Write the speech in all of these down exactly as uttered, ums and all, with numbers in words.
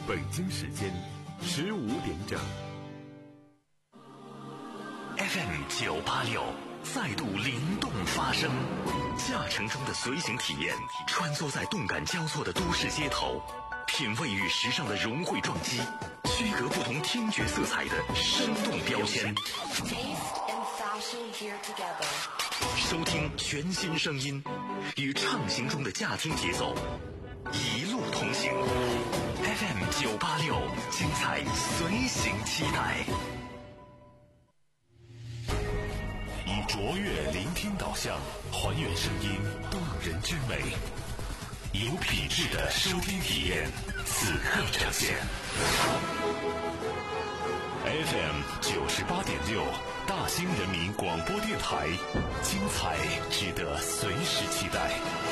北京时间十五点整。 F M 九八六再度灵动发声，驾乘中的随行体验，穿梭在动感交错的都市街头，品味与时尚的融汇撞击，区隔不同听觉色彩的生动标签。收听全新声音，与畅行中的驾听节奏，一路同行。F M 九八六，精彩随行期待。 以卓越聆听导向，还原声音动人之美，有品质的收听体验，此刻呈现。F M 九十八点六，大兴人民广播电台，精彩值得随时期待。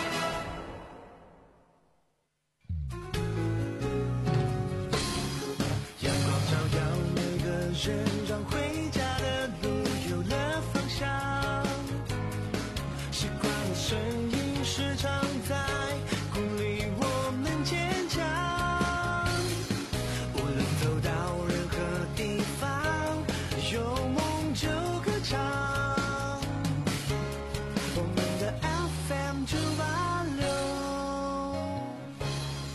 阳光照耀每个人，让回家的路有了方向。习惯的声音时常在鼓励我们坚强。无论走到任何地方，有梦就歌唱。我们的 F M 九八六。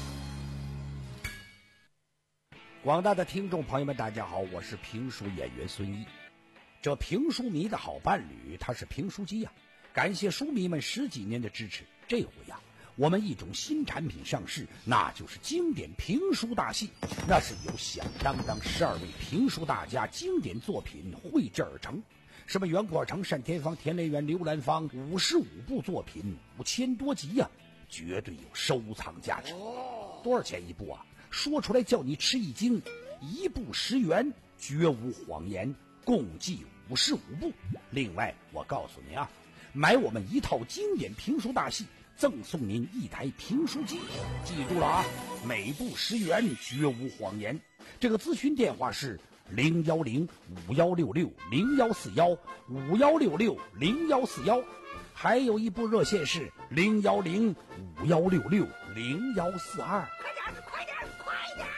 广大的听众朋友们，大家好，我是评书演员孙一。这评书迷的好伴侣，他是评书机呀、啊。感谢书迷们十几年的支持，这回呀、啊，我们一种新产品上市，那就是经典评书大戏。那是由响当当十二位评书大家经典作品绘制而成，什么袁国成、单田芳、田雷元、刘兰芳，五十五部作品，五千多集呀、啊，绝对有收藏价值。多少钱一部啊？说出来叫你吃一惊，一部十元，绝无谎言，共计五十五部。另外，我告诉你啊，买我们一套经典评书大戏，赠送您一台评书机。记住了啊，每部十元，绝无谎言。这个咨询电话是零幺零五幺六六零幺四幺五幺六六零幺四幺，还有一部热线是零幺零五幺六六零幺四二。快点，快点，快点！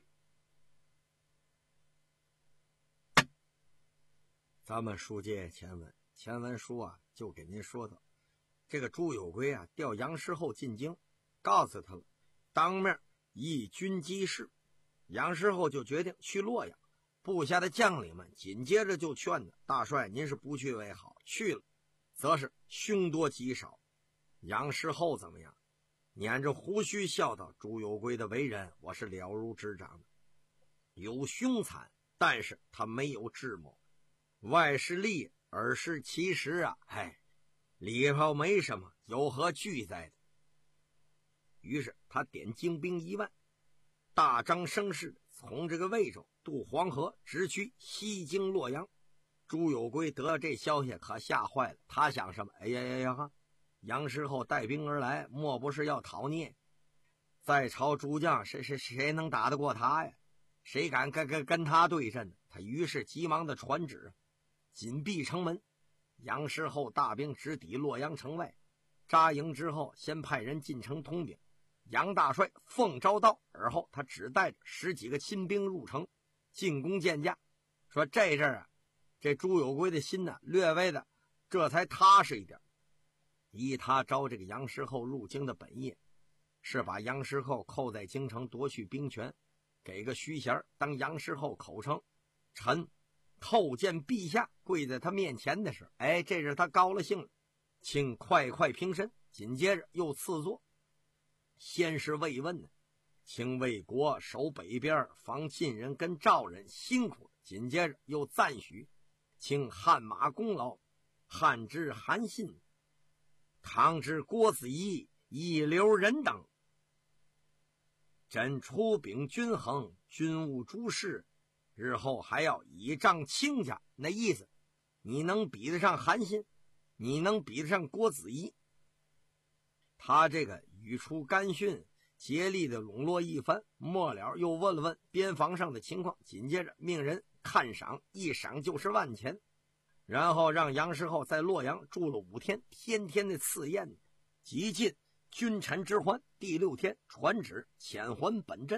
咱们书接前文，前文书啊就给您说到，这个朱有圭啊调杨师厚进京，告诉他了，当面议军机事。杨师厚就决定去洛阳，部下的将领们紧接着就劝他，大帅您是不去为好，去了则是凶多吉少。杨师厚怎么样？捻着胡须笑道，朱有圭的为人我是了如指掌的，有凶残，但是他没有智谋，外是利，尔是其实啊，哎，里头没什么，有何惧哉的？于是他点精兵一万，大张声势从这个魏州渡黄河，直趋西京洛阳。朱有圭得了这消息可吓坏了，他想什么？哎呀呀呀！杨师厚带兵而来，莫不是要讨聂？在朝诸将，谁谁谁能打得过他呀？谁敢跟跟跟他对阵呢？他于是急忙的传旨，紧闭城门。杨师厚大兵直抵洛阳城外，扎营之后，先派人进城通禀。杨大帅奉诏到，而后他只带着十几个亲兵入城，进宫见驾。说这阵啊，这朱有圭的心呢，略微的这才踏实一点。依他招这个杨师厚入京的本意，是把杨师厚扣在京城，夺去兵权，给个虚衔。当杨师厚口称臣叩见陛下，跪在他面前的时候，哎，这是他高了兴了，请快快平身。紧接着又赐座，先是慰问呢，请魏国守北边，防晋人跟赵人辛苦了。紧接着又赞许，请汗马功劳，汉之韩信，唐之郭子仪，一流人等，朕出禀均衡，军务诸事，日后还要倚仗亲家。那意思，你能比得上韩信，你能比得上郭子仪。他这个语出干训，竭力的笼络一番，末了又问了问边防上的情况，紧接着命人看赏，一赏就是万钱。然后让杨师厚在洛阳住了五天，天天的赐宴，极尽君臣之欢。第六天传旨遣还本镇，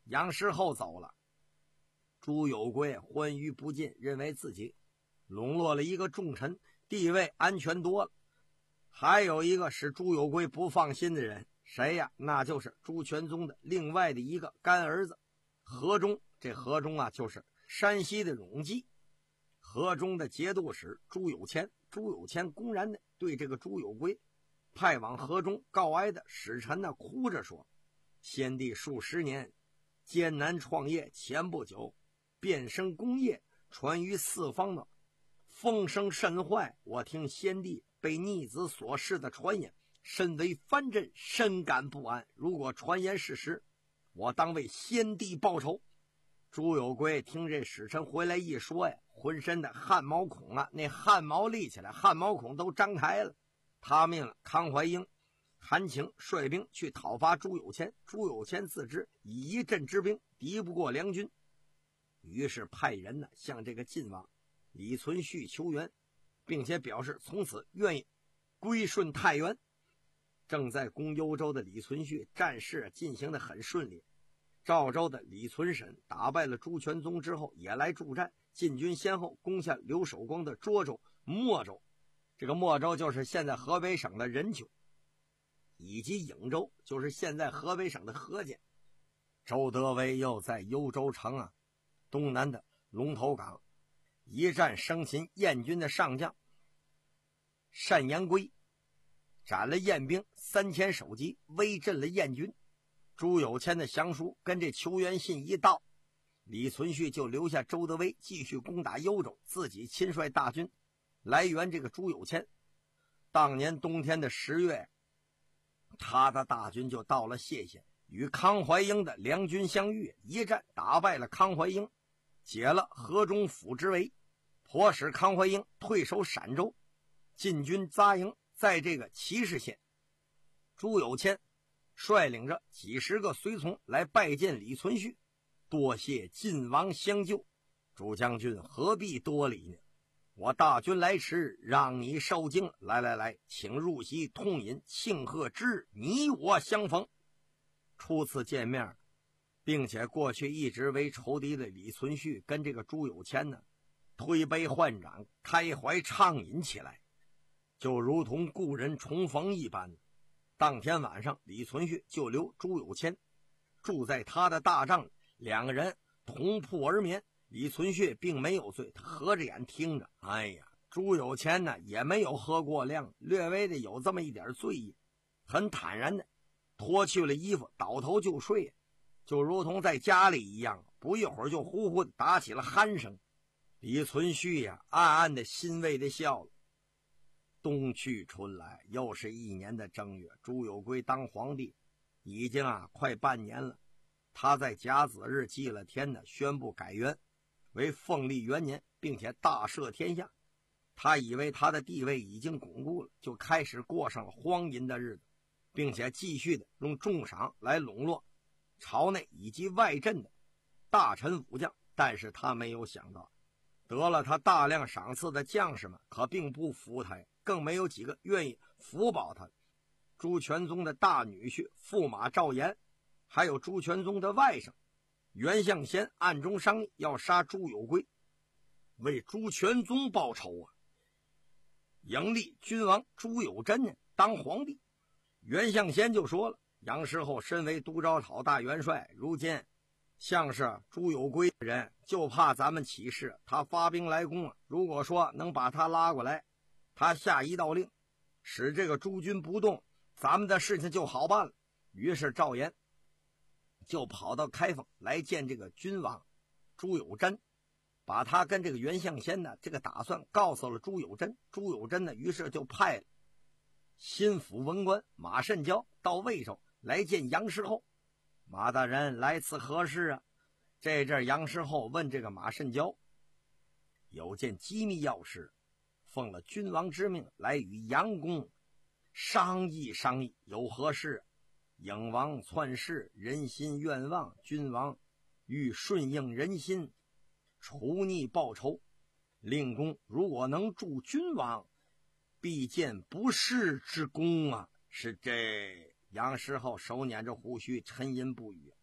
杨师厚走了，朱有贵欢愉不尽，认为自己笼络了一个重臣，地位安全多了。还有一个使朱有贵不放心的人，谁呀？那就是朱全宗的另外的一个干儿子何忠。这何忠啊，就是山西的荣济。何忠的节度使朱有谦，朱有谦公然的对这个朱有贵派往河中告哀的使臣呢，哭着说：先帝数十年艰难创业，前不久变生功业，传于四方的风声甚坏，我听先帝被逆子所弑的传言，身为藩镇，深感不安。如果传言是实，我当为先帝报仇。朱有贵听这使臣回来一说呀，浑身的汗毛孔啊，那汗毛立起来，汗毛孔都张开了。他命了康怀英、韩请率兵去讨伐朱有谦。朱有谦自知以一镇之兵敌不过梁军，于是派人呢向这个晋王李存勖求援，并且表示从此愿意归顺太原。正在攻幽州的李存勖战事进行得很顺利，赵州的李存审打败了朱全宗之后也来助战，晋军先后攻下刘守光的涿州、莫州，这个莫州就是现在河北省的任丘，以及颍州，就是现在河北省的河间。周德威又在幽州城啊东南的龙头岗一战生擒燕军的上将单延圭，斩了燕兵三千首级，威震了燕军。朱有谦的降书跟这求援信一到，李存勖就留下周德威继续攻打幽州，自己亲率大军来援这个朱有谦。当年冬天的十月，他的大军就到了谢县，与康怀英的梁军相遇，一战打败了康怀英，解了河中府之围，迫使康怀英退守陕州，晋军扎营在这个祁氏县。朱有谦率领着几十个随从来拜见李存勖，多谢晋王相救，朱将军何必多礼呢？我大军来迟，让你受惊。来来来，请入席痛饮，庆贺之日你我相逢。初次见面，并且过去一直为仇敌的李存勖跟这个朱有谦呢，推杯换盏，开怀畅饮起来，就如同故人重逢一般。当天晚上，李存勖就留朱有谦住在他的大帐，两个人同铺而眠。李存勖并没有醉，他合着眼听着。哎呀，朱有谦呢也没有喝过量，略微的有这么一点醉意，很坦然的脱去了衣服，倒头就睡，就如同在家里一样。不一会儿就呼呼的打起了鼾声。李存勖呀，暗暗的欣慰的笑了。冬去春来，又是一年的正月，朱有圭当皇帝已经啊快半年了。他在甲子日祭了天的，宣布改元为凤历元年，并且大赦天下。他以为他的地位已经巩固了，就开始过上了荒淫的日子，并且继续的用重赏来笼络朝内以及外镇的大臣武将。但是他没有想到，得了他大量赏赐的将士们可并不服他，更没有几个愿意辅保他。朱全宗的大女婿驸马赵岩，还有朱全宗的外甥袁象先暗中商议要杀朱有圭，为朱全宗报仇啊，迎立君王朱有贞呢当皇帝。袁象先就说了，杨师厚身为都招讨大元帅，如今像是朱有圭的人，就怕咱们起事，他发兵来攻啊。如果说能把他拉过来，他下一道令，使这个朱军不动，咱们的事情就好办了。于是赵岩就跑到开封来见这个君王朱有贞，把他跟这个袁象先呢这个打算告诉了朱有贞。朱有贞呢，于是就派了心腹文官马慎交到魏州来见杨师厚。马大人来此何事啊？这阵杨师厚问这个马慎交，有件机密要事，奉了君王之命来与杨公商议商议，有何事？颍王篡世，人心愿望，君王欲顺应人心，除逆报仇。令公如果能助君王，必见不世之功啊！是这杨师厚手捻着胡须，沉吟不语。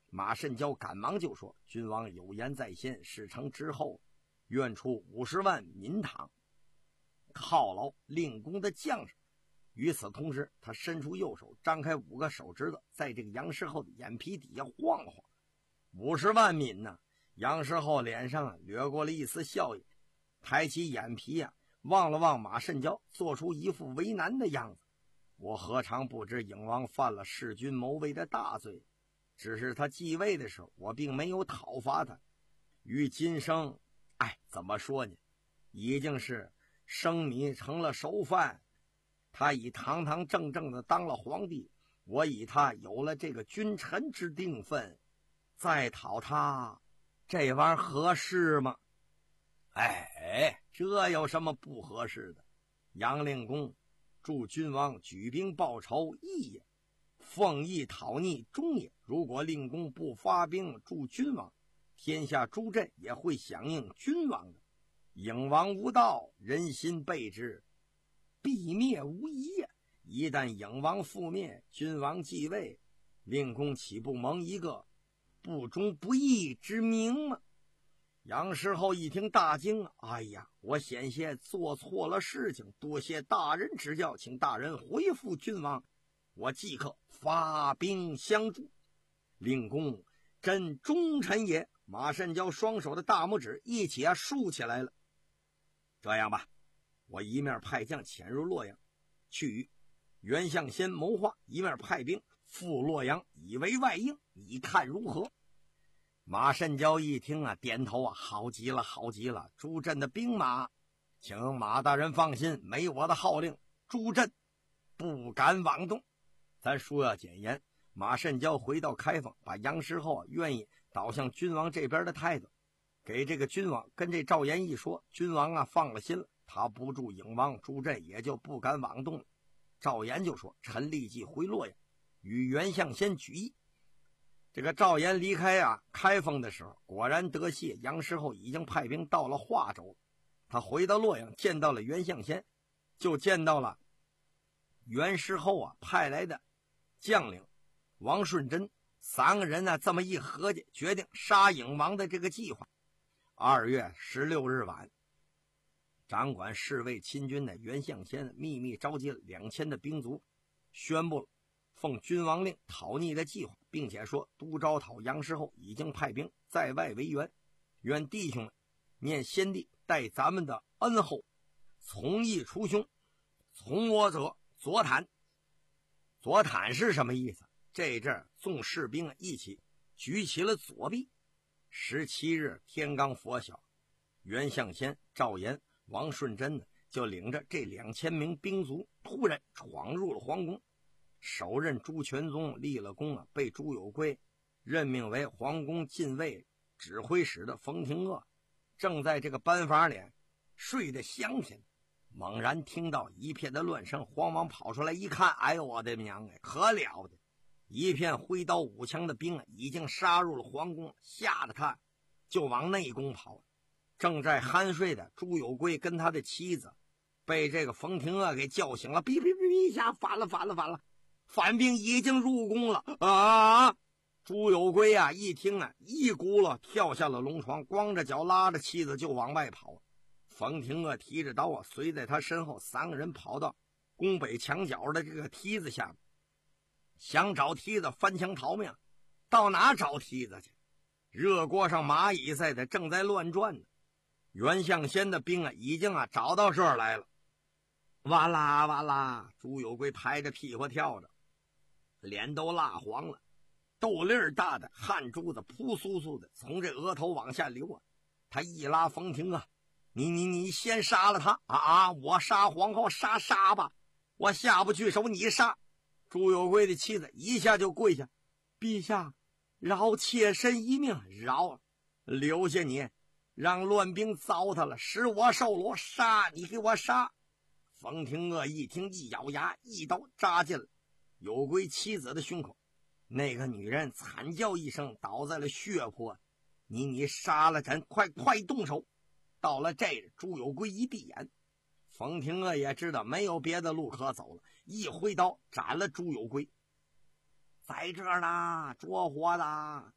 马慎交赶忙就说：“君王有言在先，事成之后，愿出五十万民堂，犒劳令公的将士。”与此同时，他伸出右手，张开五个手指头，在这个杨师厚的眼皮底下晃了晃。五十万民呢、啊？杨师厚脸上啊掠过了一丝笑意，抬起眼皮啊，望了望马慎交，做出一副为难的样子。我何尝不知颖王犯了弑君谋位的大罪，只是他继位的时候，我并没有讨伐他。于今生，哎，怎么说呢？已经是生米成了熟饭。他已堂堂正正的当了皇帝，我以他有了这个君臣之定分，再讨他，这玩意儿合适吗？哎，这有什么不合适的？杨令公助君王举兵报仇，义也；奉义讨逆，忠也。如果令公不发兵助君王，天下诸镇也会响应君王的。颖王无道，人心背之，必灭无疑呀！一旦颖王覆灭，君王继位，令公岂不蒙一个不忠不义之名吗？杨师厚一听大惊，哎呀，我险些做错了事情，多谢大人指教，请大人回复君王，我即刻发兵相助。令公真忠臣也。马慎交双手的大拇指一起啊竖起来了。这样吧，我一面派将潜入洛阳，去与袁相先谋划，一面派兵赴洛阳，以为外应，你看如何？马慎交一听啊，点头啊，好极了，好极了！诸镇的兵马，请马大人放心，没我的号令，诸镇不敢妄动。咱书要简言，马慎交回到开封，把杨师厚啊愿意倒向君王这边的态度给这个君王，跟这赵岩一说，君王啊放了心了，他不助颖王，诸镇也就不敢妄动了。赵岩就说：“臣立即回洛阳，与袁相先举义。”这个赵岩离开啊开封的时候，果然得悉杨师厚已经派兵到了华州。他回到洛阳，见到了袁相先，就见到了袁师厚啊派来的将领王顺贞。三个人呢这么一合计，决定杀颖王的这个计划。二月十六日晚，掌管侍卫亲军的袁相先秘密召集了两千的兵卒，宣布了奉君王令讨逆的计划，并且说都招讨杨师厚已经派兵在外为援，愿弟兄们念先帝待咱们的恩厚，从义除凶，从我者左袒。左袒是什么意思？这阵众士兵一起举起了左臂。十七日天刚拂晓，袁相先、赵岩、王顺贞呢就领着这两千名兵卒突然闯入了皇宫。首任朱全宗立了功啊，被朱有圭任命为皇宫禁卫指挥使的冯廷鄂，正在这个班房里睡得香甜，猛然听到一片的乱声，慌忙跑出来一看，哎呦我的娘哎，可了得！一片挥刀舞枪的兵啊，已经杀入了皇宫，吓得他就往内宫跑。正在酣睡的朱有圭跟他的妻子被这个冯廷鄂给叫醒了，哔哔哔一下，反了反了反了，反兵已经入宫了啊！朱有圭啊一听啊，一咕噜跳下了龙床，光着脚拉着妻子就往外跑。冯廷鄂提着刀啊，随在他身后，三个人跑到宫北墙角的这个梯子下面，想找梯子翻墙逃命。到哪找梯子去？热锅上蚂蚁似的正在乱转呢。袁相先的兵啊已经啊找到这儿来了。哇啦哇啦，朱有圭拍着屁股跳着，脸都蜡黄了，豆粒儿大的汗珠子扑簌簌的从这额头往下流啊。他一拉冯廷啊，你你你先杀了他啊啊！我杀皇后，杀杀吧，我下不去手，你杀。朱有圭的妻子一下就跪下，陛下饶妾身一命，饶留下你，让乱兵糟蹋了，使我受罗，杀你给我杀。冯廷鄂一听，一咬牙，一刀扎进了有圭妻子的胸口，那个女人惨叫一声，倒在了血泊。你你杀了朕，快快动手！到了这日，朱有圭一闭眼，冯廷鄂也知道没有别的路可走了，一挥刀斩了朱有圭。在这儿呢，着火的！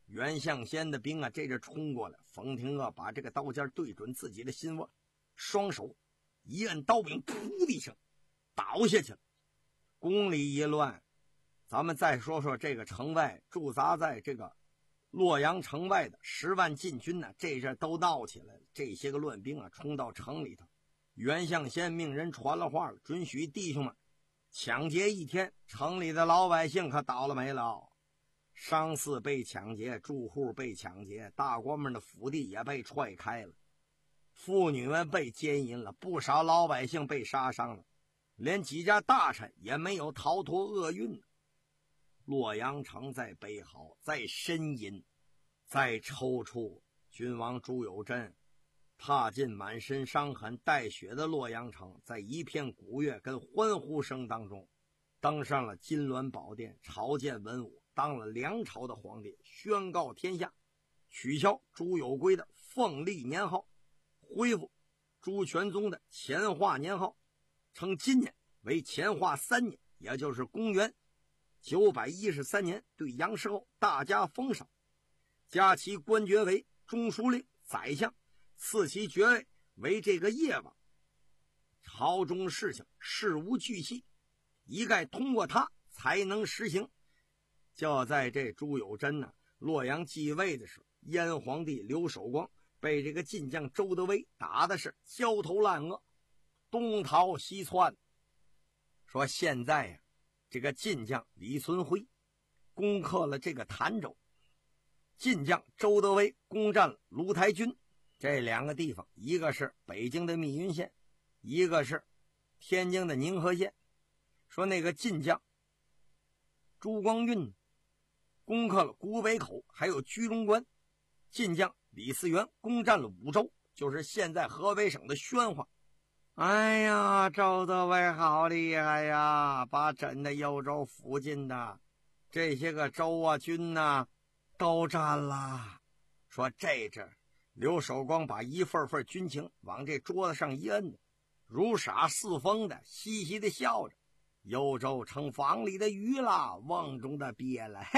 袁向先的兵啊，这阵冲过来，冯廷锷把这个刀尖对准自己的心窝，双手一摁刀柄，噗的一声倒下去了。宫里一乱，咱们再说说这个城外驻扎在这个洛阳城外的十万禁军呢，这阵都闹起来了。这些个乱兵啊，冲到城里头，袁向先命人传了话了，准许弟兄们抢劫一天，城里的老百姓可倒了霉了。商寺被抢劫，住户被抢劫，大官们的府邸也被踹开了，妇女们被奸淫了，不少老百姓被杀伤了，连几家大臣也没有逃脱厄运。洛阳城在悲嚎，在呻吟，在抽搐。君王朱友贞踏进满身伤痕带血的洛阳城，在一片鼓乐跟欢呼声当中登上了金銮宝殿，朝见文武，当了梁朝的皇帝，宣告天下，取消朱有圭的凤历年号，恢复朱全宗的乾化年号，称今年为乾化三年，也就是公元九百一十三年，对杨氏后大加封赏，加其官爵为中书令、宰相，赐其爵位为这个夜王。朝中事情事无巨细，一概通过他才能实行。就在这朱有贞呢洛阳继位的时候，燕皇帝刘守光被这个晋将周德威打的是焦头烂额，东逃西窜。说现在呀、啊，这个晋将李存辉攻克了这个潭州，晋将周德威攻占了卢台军，这两个地方，一个是北京的密云县，一个是天津的宁河县。说那个晋将朱光运攻克了古北口还有居中关，晋将李嗣源攻占了武州，就是现在河北省的宣化。哎呀，周德威好厉害呀，把朕的幽州附近的这些个州啊军呐都占了。说这阵刘守光把一份份军情往这桌子上一摁，如傻似疯的嘻嘻的笑着，幽州成房里的鱼了，瓮中的鳖了。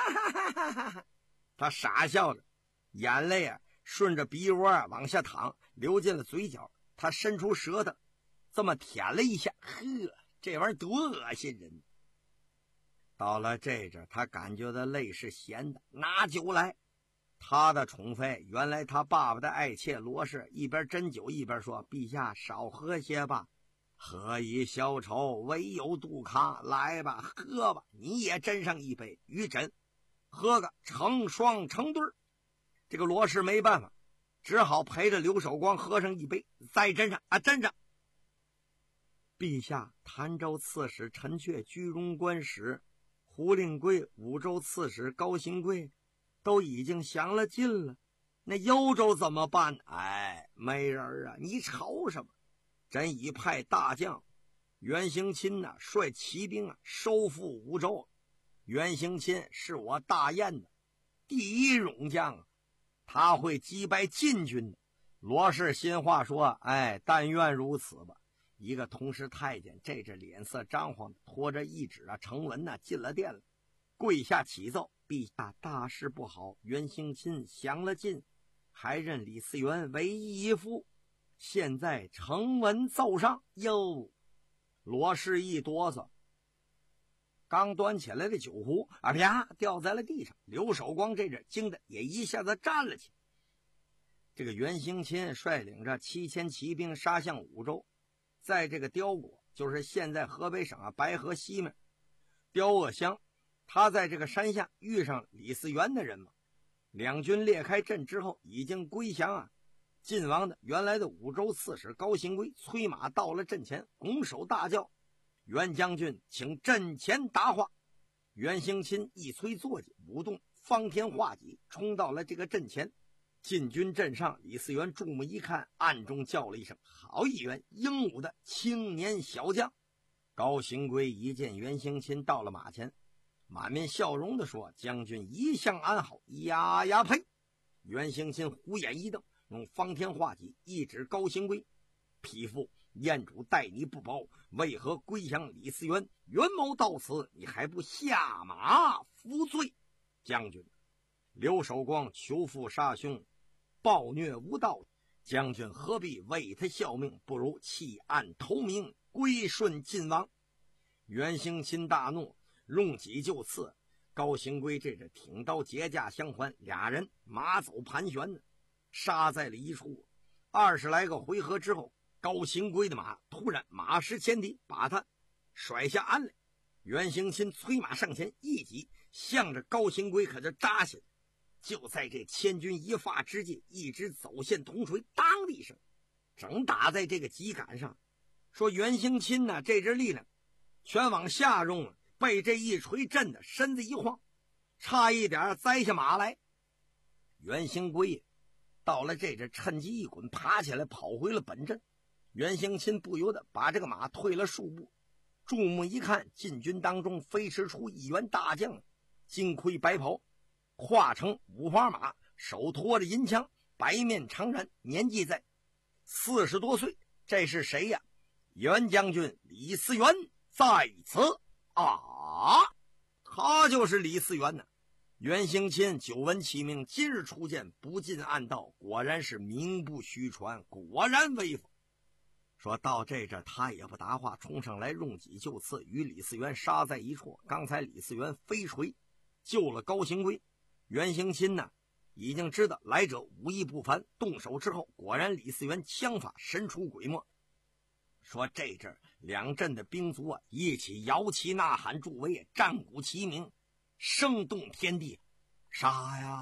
他傻笑着，眼泪啊顺着鼻窝啊往下淌，流进了嘴角。他伸出舌头这么舔了一下，呵，这玩意儿多恶心人。到了这阵他感觉到泪是咸的，拿酒来。他的宠妃，原来他爸爸的爱妾罗氏，一边斟酒一边说：陛下少喝些吧，何以消愁，唯有杜康，来吧，喝吧，你也斟上一杯，与朕喝个成双成对。这个罗氏没办法，只好陪着刘守光喝上一杯，再斟上啊，斟上。陛下，潭州刺史陈确、居中官使胡令贵、武州刺史高行贵都已经降了晋了，那幽州怎么办？哎，没人啊，你愁什么？朕已派大将袁行钦呐、啊、率骑兵啊收复武州。袁行钦是我大燕的第一勇将啊，他会击败晋军的。罗氏心话说：哎，但愿如此吧。一个同时太监这阵脸色张皇的拖着一纸啊呈文呐、啊、进了殿了，跪下启奏：陛下，大事不好，袁行钦降了晋，还任李嗣源为义夫，现在呈文奏上。哟，罗氏一哆嗦，刚端起来的酒壶啊啪掉在了地上。刘守光这阵惊得也一下子站了起来。这个袁行钦率领着七千骑兵杀向武州，在这个雕果，就是现在河北省啊白河西面雕鄂乡，他在这个山下遇上李嗣源的人马，两军裂开阵之后已经归降啊。晋王的原来的武州刺史高行圭催马到了阵前，拱手大叫：袁将军请阵前答话。袁行钦一催坐骑，舞动方天画戟冲到了这个阵前。晋军阵上，李嗣源注目一看，暗中叫了一声：好一员英武的青年小将。高行圭一见袁行钦到了马前，满面笑容地说：将军一向安好。呀呀呸！袁行钦虎眼一瞪，用方天画戟一指高行圭：匹夫，燕主待你不薄，为何归降李嗣源？袁谋到此，你还不下马服罪？将军， 刘守光求父杀兄，暴虐无道，将军何必为他效命？不如弃暗投明，归顺晋王。袁兴钦大怒，用戟就刺。高行圭这是挺刀结架相还，俩人马走盘旋呢，杀在了一处。二十来个回合之后，高行圭的马突然马失前蹄，把他甩下鞍来。袁兴钦催马上前，一戟向着高行圭可就扎下。就在这千钧一发之际，一支走线铜锤当的一声，正打在这个戟杆上。说袁兴钦呢，这支力量全往下用了，被这一锤震得身子一晃，差一点栽下马来。袁兴圭到了这阵，趁机一滚，爬起来跑回了本阵。袁兴钦不由得把这个马退了数步，注目一看，禁军当中飞驰出一员大将，金盔白袍，化成五花马，手托着银枪，白面长髯，年纪在四十多岁。这是谁呀？袁将军李嗣源在此啊！他就是李嗣源呢。袁兴钦久闻其名，今日初见，不禁暗道，果然是名不虚传，果然威风。说到这阵，他也不答话，冲上来用戟就刺，与李嗣源杀在一处。刚才李嗣源飞锤救了高行圭，袁兴钦呢已经知道来者武艺不凡，动手之后，果然李嗣源枪法神出鬼没。说这阵两镇的兵卒啊，一起摇旗呐喊助威，战鼓齐鸣，声动天地。杀呀！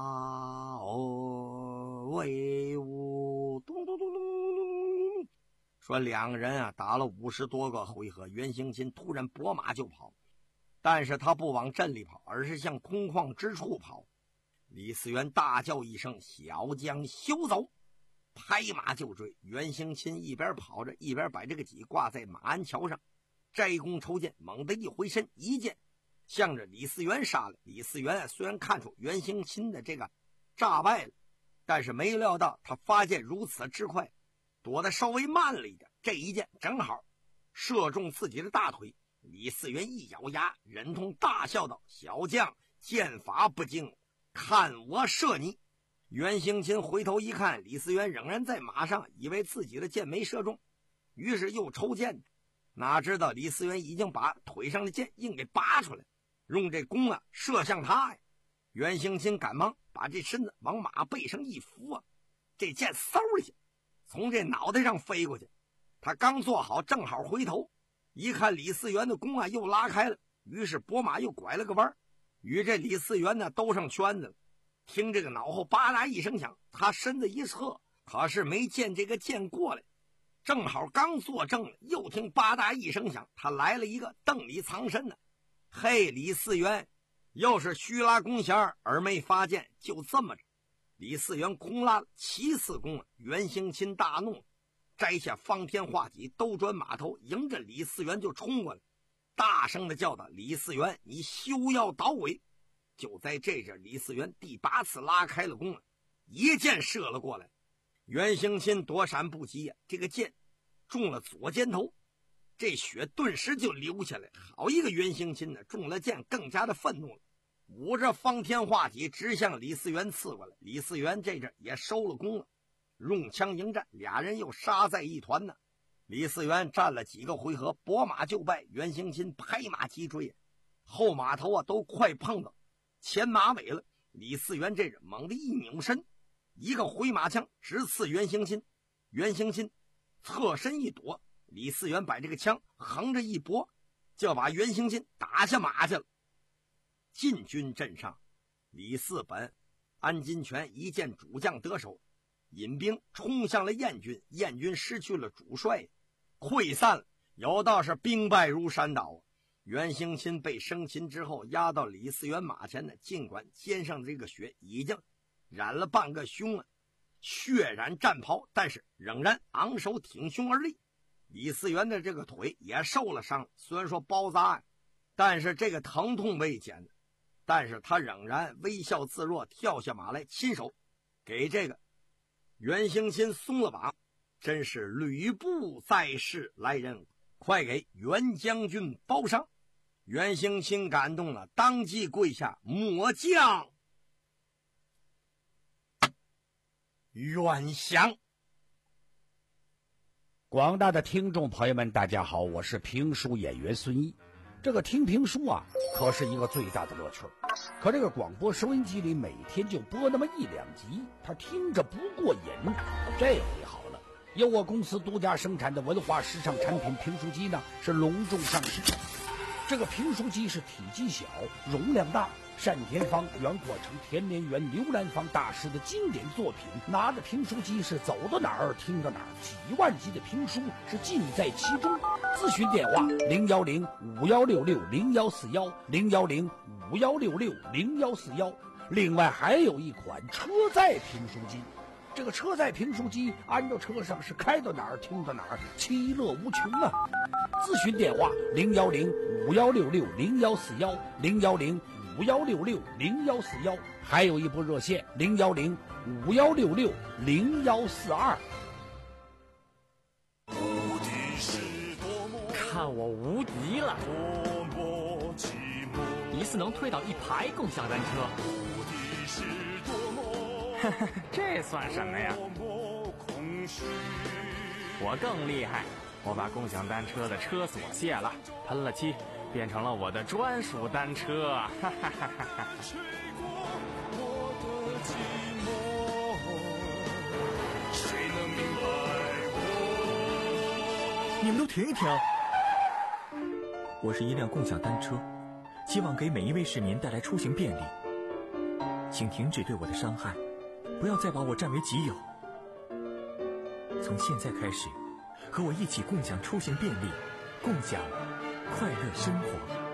哦，威武！咚咚咚咚咚！说两人啊打了五十多个回合，袁兴钦突然拨马就跑，但是他不往镇里跑，而是向空旷之处跑。李嗣源大叫一声：“小将休走！”拍马就追。袁兴钦一边跑着，一边把这个戟挂在马鞍桥上，摘弓抽箭，猛地一回身，一箭向着李嗣源杀来。李嗣源虽然看出袁兴钦的这个诈败了，但是没料到他发箭如此之快，躲得稍微慢了一点，这一箭正好射中自己的大腿。李嗣源一咬牙，忍痛大笑道：“小将剑法不精，看我射你！”袁兴钦回头一看，李嗣源仍然在马上，以为自己的箭没射中，于是又抽箭，哪知道李嗣源已经把腿上的箭硬给拔出来，用这弓啊射向他呀。袁兴钦赶忙把这身子往马背上一扶啊，这箭嗖一下从这脑袋上飞过去。他刚做好，正好回头一看，李嗣源的弓啊又拉开了，于是拨马又拐了个弯，与这李嗣源呢兜上圈子了。听这个脑后吧嗒一声响，他身子一侧，可是没见这个箭过来，正好刚坐正了，又听吧嗒一声响，他来了一个瞪里藏身呢。嘿，李嗣源又是虚拉弓弦而没发箭，就这么着，李嗣源空拉了七次弓了。袁兴钦大怒，摘下方天画戟，兜转马头，迎着李嗣源就冲过来，大声的叫道：“李嗣源，你休要捣鬼！”就在这阵，李嗣源第八次拉开了弓了，一箭射了过来。袁兴钦躲闪不及呀、啊，这个箭中了左肩头，这血顿时就流下来。好一个袁兴钦呢，中了箭更加的愤怒了，捂着方天画戟直向李嗣源刺过来。李嗣源这阵也收了弓了，用枪迎战，俩人又杀在一团呢。李嗣源战了几个回合，拨马就败，袁兴钦拍马急追，后马头啊都快碰到前马尾了。李嗣源这人猛地一扭身，一个回马枪直刺袁兴钦。袁兴钦侧身一躲，李嗣源把这个枪横着一拨，就把袁兴钦打下马去了。禁军阵上，李嗣本、安金泉一见主将得手，引兵冲向了燕军，燕军失去了主帅，溃散了，有道是兵败如山倒。袁兴钦被生擒之后，押到李嗣源马前呢，尽管肩上的这个血已经染了半个胸了，血染战袍，但是仍然昂首挺胸而立。李嗣源的这个腿也受了伤，虽然说包扎呀，但是这个疼痛未减，但是他仍然微笑自若，跳下马来，亲手给这个袁兴钦松了绑。真是吕布在世来人，快给袁将军包伤。袁兴钦感动了，当即跪下：“末将远祥。 广大的听众朋友们，大家好，我是评书演员孙一。这个听评书啊，可是一个最大的乐趣。可这个广播收音机里每天就播那么一两集，他听着不过瘾。这回好了，由我公司独家生产的文化时尚产品评书机呢，是隆重上市。这个评书机是体积小，容量大，单田芳、袁阔成、田连元、刘兰芳大师的经典作品。拿着评书机是走到哪儿听到哪儿，几万集的评书是尽在其中。咨询电话零幺零五幺六六零幺四幺零幺零五幺六六零幺四幺。另外还有一款车载评书机。这个车载评书机安到车上是开到哪儿听到哪儿，其乐无穷啊！咨询电话零幺零五幺六六零幺四幺零幺零五幺六六零幺四幺，还有一部热线零幺零五幺六六零幺四二。 看我无敌了！一次能推倒一排共享单车。这算什么呀？我更厉害，我把共享单车的车锁卸了，喷了漆，变成了我的专属单车。哈哈哈哈！ 你们都停一停！我是一辆共享单车，希望给每一位市民带来出行便利，请停止对我的伤害，不要再把我占为己有。从现在开始，和我一起共享出行便利，共享快乐生活。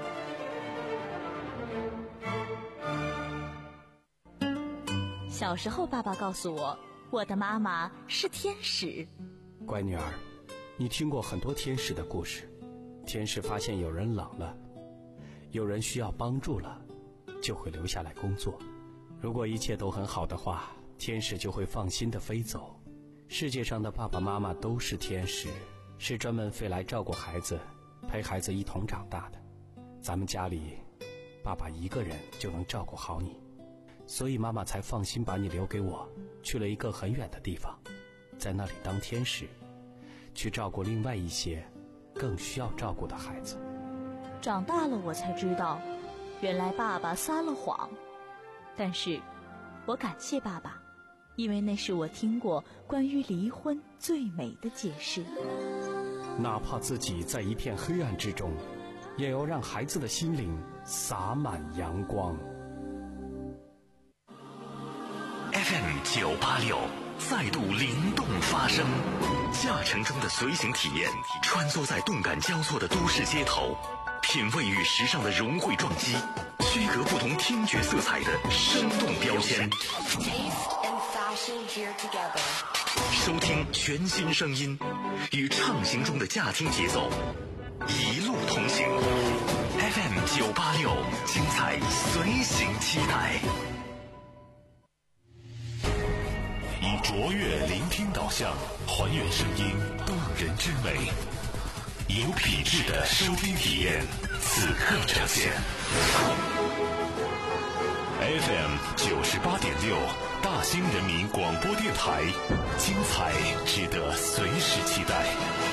小时候，爸爸告诉我，我的妈妈是天使。 乖女儿，你听过很多天使的故事。天使发现有人冷了，有人需要帮助了，就会留下来工作。如果一切都很好的话，天使就会放心地飞走。世界上的爸爸妈妈都是天使，是专门飞来照顾孩子，陪孩子一同长大的。咱们家里，爸爸一个人就能照顾好你，所以妈妈才放心把你留给我，去了一个很远的地方，在那里当天使，去照顾另外一些更需要照顾的孩子。 长大了我才知道，原来爸爸撒了谎。但是我感谢爸爸，因为那是我听过关于离婚最美的解释。 哪怕自己在一片黑暗之中，也要让孩子的心灵洒满阳光。 F M 九八六再度灵动发声，驾乘中的随行体验，穿梭在动感交错的都市街头，品味与时尚的融汇撞击，区隔不同听觉色彩的生动标签。收听全新声音，与畅行中的驾听节奏，一路同行。F M 九八六，精彩随行期待。 以卓越聆听导向，还原声音动人之美，有品质的收听体验，此刻呈现。F M 九十八点六，大兴人民广播电台，精彩值得随时期待。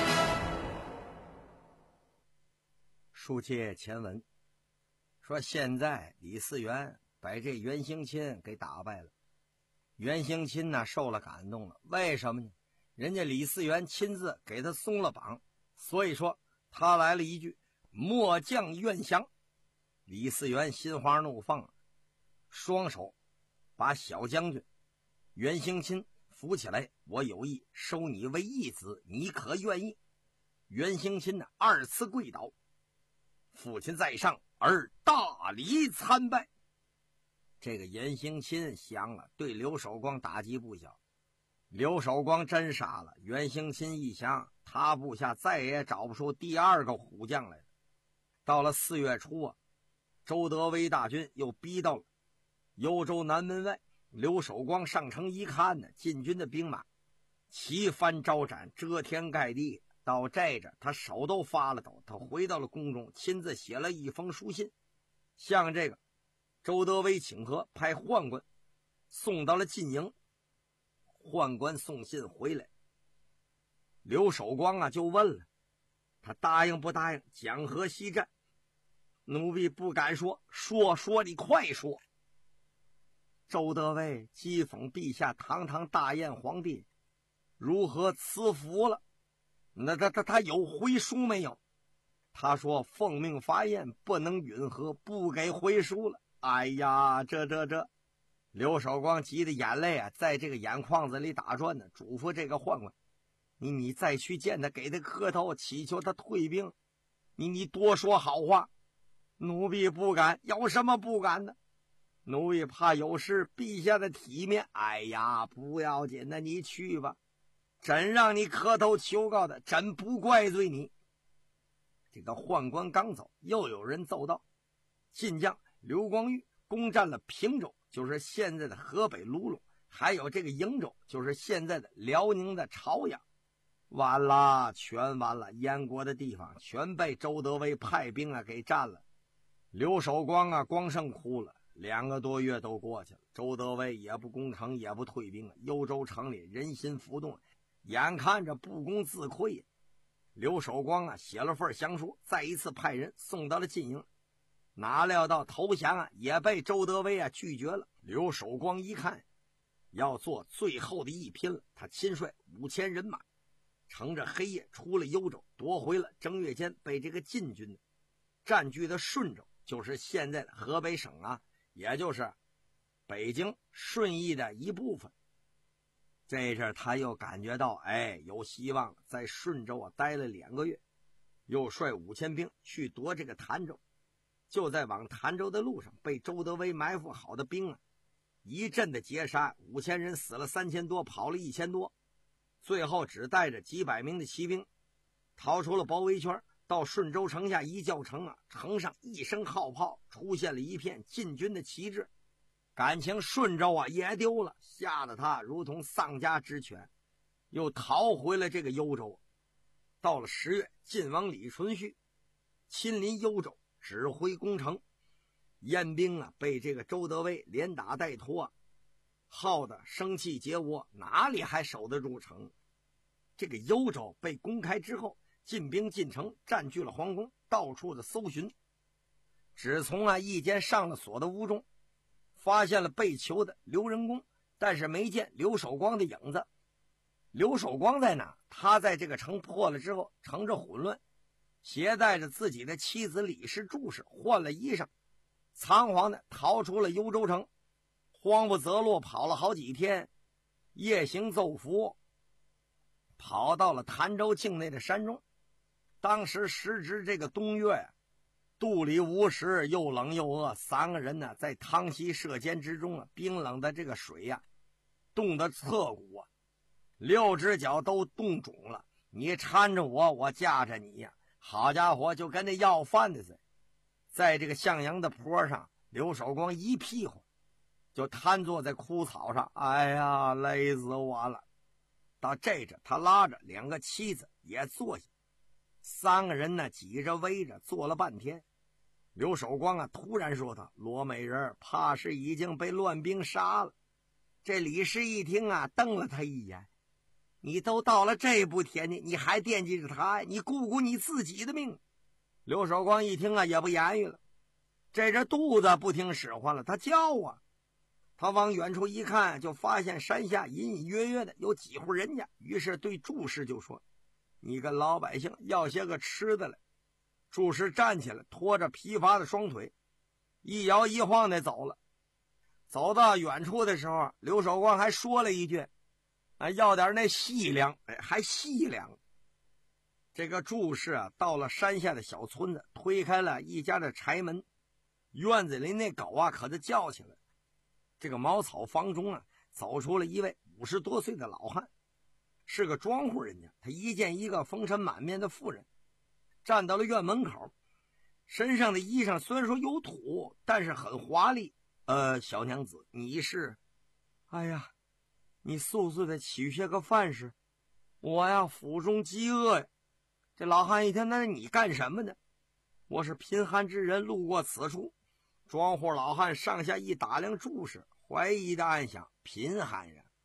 书接前文，说现在李嗣源把这袁兴钦给打败了。袁兴钦呢受了感动了，为什么呢？人家李嗣源亲自给他松了绑，所以说他来了一句末将愿降。李嗣源心花怒放，双手把小将军袁兴钦扶起来，我有意收你为义子，你可愿意？袁兴钦呢二次跪倒，父亲在上，而大礼参拜。这个严兴钦降了，对刘守光打击不小。刘守光真傻了，袁兴钦一降，他部下再也找不出第二个虎将来了。到了四月初啊，周德威大军又逼到了幽州南门外。刘守光上城一看呢，晋军的兵马旗帆招展，遮天盖地。到这着他手都发了抖，他回到了宫中，亲自写了一封书信，向这个周德威请和，派宦官送到了晋营。 宦官送信回来，刘守光啊就问了，他答应不答应讲和西战？奴婢不敢说，说说你快说。周德威讥讽陛下堂堂大燕皇帝如何赐福了，那他他他有回书没有？他说奉命发燕不能允和，不给回书了。哎呀，这这这刘守光急得眼泪啊在这个眼眶子里打转呢，嘱咐这个宦官，你你再去见他，给他磕头，祈求他退兵，你你多说好话。奴婢不敢，有什么不敢的？奴婢怕有失陛下的体面。哎呀，不要紧的，你去吧，朕让你磕头求告的，朕不怪罪你。这个宦官刚走，又有人奏道，晋将刘光裕攻占了平州，就是现在的河北卢龙，还有这个营州，就是现在的辽宁的朝阳。完了，全完了，燕国的地方全被周德威派兵啊给占了。刘守光啊光剩哭了，两个多月都过去了，周德威也不攻城，也不退兵，幽州城里人心浮动，眼看着不攻自溃。刘守光啊写了份降书，再一次派人送到了晋营，哪料到投降啊也被周德威啊拒绝了。刘守光一看要做最后的一拼了，他亲率五千人马乘着黑夜出了幽州，夺回了正月间被这个晋军占据的顺州，就是现在的河北省啊，也就是北京顺义的一部分。这阵他又感觉到哎有希望了，在顺州啊待了两个月，又率五千兵去夺这个潭州。就在往潭州的路上，被周德威埋伏好的兵啊一阵的截杀，五千人死了三千多，跑了一千多，最后只带着几百名的骑兵逃出了包围圈，到顺州城下一叫城啊，城上一声号炮，出现了一片晋军的旗帜。感情顺州啊也丢了，吓得他如同丧家之犬，又逃回了这个幽州。到了十月，晋王李存勖亲临幽州指挥攻城，燕兵啊被这个周德威连打带拖啊，耗得生气结窝，哪里还守得住城？这个幽州被攻开之后，晋兵进城，占据了皇宫，到处的搜寻，只从啊一间上了锁的屋中发现了被囚的刘仁恭，但是没见刘守光的影子。刘守光在哪？他在这个城破了之后，乘着混乱，携带着自己的妻子李氏注释，换了衣裳，仓皇的逃出了幽州城，慌不择路，跑了好几天，夜行奏服，跑到了潭州境内的山中。当时时值这个冬月呀，肚里无食，又冷又饿，三个人呢在汤溪射间之中啊，冰冷的这个水呀、啊，冻得侧骨啊，六只脚都冻肿了。你搀着我，我架着你呀、啊，好家伙，就跟那要饭的似的。在这个向阳的坡上，刘守光一屁股就瘫坐在枯草上，哎呀，累死我了。到这阵，他拉着两个妻子也坐下，三个人呢挤着围着坐了半天。刘守光啊突然说他罗美人怕是已经被乱兵杀了。这李氏一听啊瞪了他一眼，你都到了这步田地，你还惦记着他呀？你顾顾你自己的命。刘守光一听啊也不言语了，这这肚子不听使唤了，他叫啊。他往远处一看，就发现山下隐隐约约的有几户人家，于是对注释就说，你跟老百姓要些个吃的来。注释站起来，拖着疲乏的双腿，一摇一晃的走了。走到远处的时候，刘守光还说了一句，啊，要点那细粮，哎，还细粮。这个注释啊，到了山下的小村子，推开了一家的柴门，院子里那狗啊，可就叫起来。这个茅草房中啊，走出了一位五十多岁的老汉，是个庄户人家。他一见一个风尘满面的妇人，站到了院门口，身上的衣裳虽然说有土，但是很华丽。呃，小娘子，你是？哎呀，你速速的取些个饭食，我呀腹中饥饿呀。这老汉一听，那你干什么呢？我是贫寒之人，路过此处。庄户老汉上下一打量注释，怀疑的暗想，贫寒人，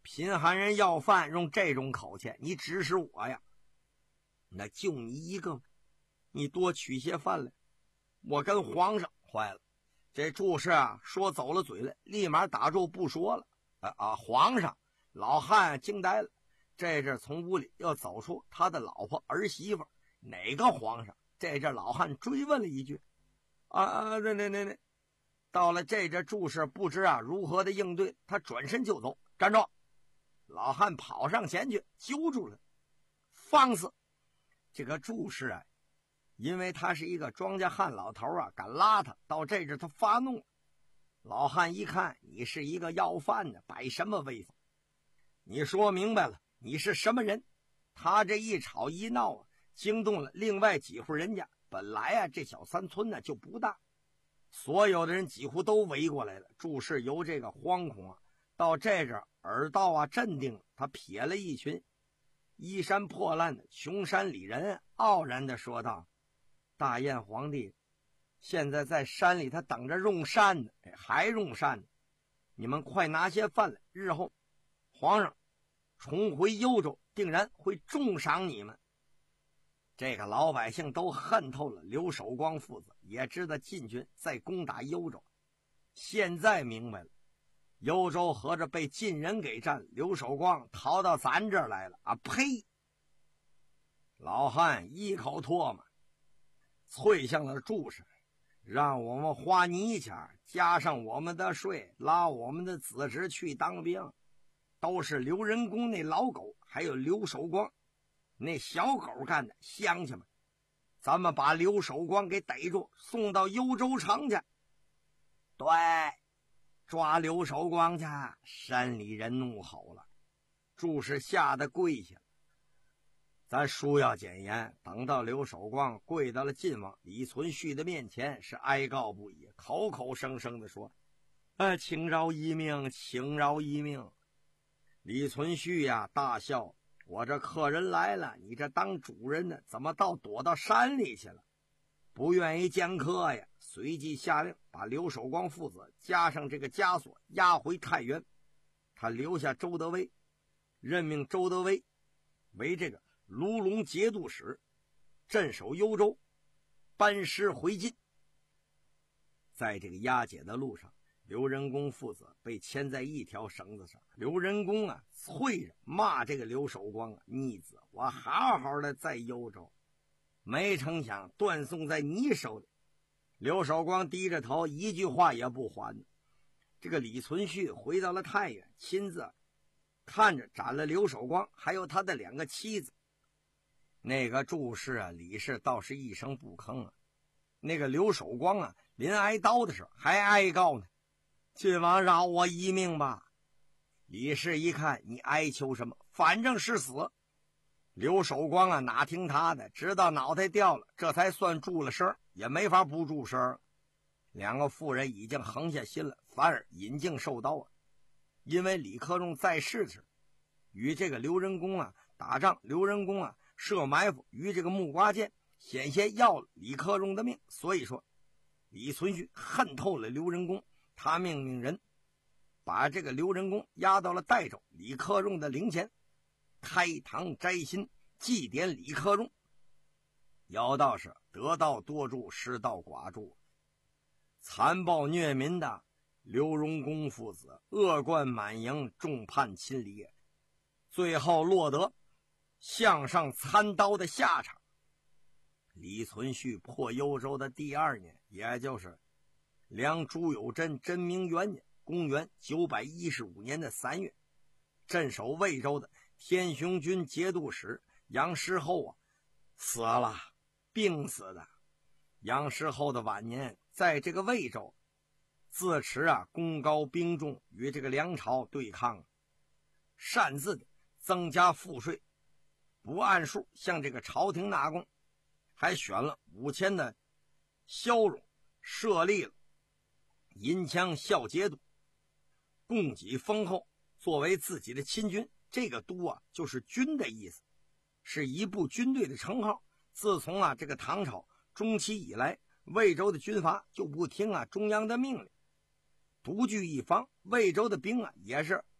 贫寒人要饭用这种口气，你指使我呀？那就你一个，你多取些饭来。我跟皇上坏了，这注释啊说走了嘴了，立马打住不说了。啊啊！皇上，老汉惊呆了。这阵从屋里又走出他的老婆儿媳妇，哪个皇上？这阵老汉追问了一句。啊啊！那那那那，到了这阵注释不知啊如何的应对，他转身就走。站住！老汉跑上前去揪住了。放肆！这个注释啊，因为他是一个庄稼汉老头啊，敢拉他，到这阵他发怒了。老汉一看，你是一个要饭的，摆什么威风？你说明白了，你是什么人？他这一吵一闹啊，惊动了另外几户人家。本来啊，这小山村呢就不大，所有的人几乎都围过来了。注释由这个惶恐啊，到这阵耳道啊镇定了，他瞥了一群衣衫破烂的穷山里人，傲然地说道：“大燕皇帝现在在山里，他等着用膳呢，还用膳呢。你们快拿些饭来，日后皇上重回幽州，定然会重赏你们。”这个老百姓都恨透了刘守光父子，也知道晋军在攻打幽州。现在明白了，幽州合着被晋人给占，刘守光逃到咱这儿来了啊！呸！老汉一口唾沫啐向了注释，让我们花泥钱，加上我们的税，拉我们的子侄去当兵，都是刘仁恭那老狗，还有刘守光那小狗干的，乡亲们，咱们把刘守光给逮住，送到幽州城去。对，抓刘守光去！山里人怒吼了，注释吓得跪下了。咱书要简言，等到刘守光跪到了晋王李存勖的面前，是哀告不已，口口声声的说：“呃，请饶一命，请饶一命。”李存勖呀，大笑。我这客人来了，你这当主人的怎么倒躲到山里去了？不愿意见客呀！随即下令把刘守光父子加上这个枷锁押回太原。他留下周德威，任命周德威为这个卢龙节度使，镇守幽州，班师回晋。在这个押解的路上，刘仁恭父子被牵在一条绳子上。刘仁恭啊，啐着骂这个刘守光啊，逆子！我好好的在幽州，没成想断送在你手里。刘守光低着头，一句话也不还。这个李存勖回到了太原，亲自看着斩了刘守光，还有他的两个妻子。那个注释啊，李氏倒是一声不吭啊。那个刘守光啊，临挨刀的时候还哀告呢。晋王饶我一命吧！李氏一看，你哀求什么？反正是死。刘守光啊，哪听他的，直到脑袋掉了，这才算住了声，也没法不住声。两个妇人已经横下心了，反而引颈受刀啊。因为李克用在世时与这个刘仁恭啊打仗，刘仁恭啊设埋伏于这个木瓜涧，险些要了李克用的命，所以说李存勖恨透了刘仁恭。他命令人把这个刘仁恭押到了代州李克用的陵前，开堂摘心，祭奠李克用。要道是得道多助，失道寡助，残暴虐民的刘荣恭父子恶贯满盈，众叛亲离，最后落得向上参刀的下场。李存勖破幽州的第二年，也就是梁朱友贞真明元年，公元九百一十五年的三月，镇守魏州的天雄军节度使杨师厚啊死了，病死的。杨师厚的晚年在这个魏州自持啊功高兵重，与这个梁朝对抗，擅自的增加赋税，不按数向这个朝廷纳贡，还选了五千的骁勇，设立了银枪校节度，供给丰厚，作为自己的亲军。这个都啊就是军的意思，是一部军队的称号。自从啊这个唐朝中期以来，魏州的军阀就不听啊中央的命令，独据一方。魏州的兵啊也是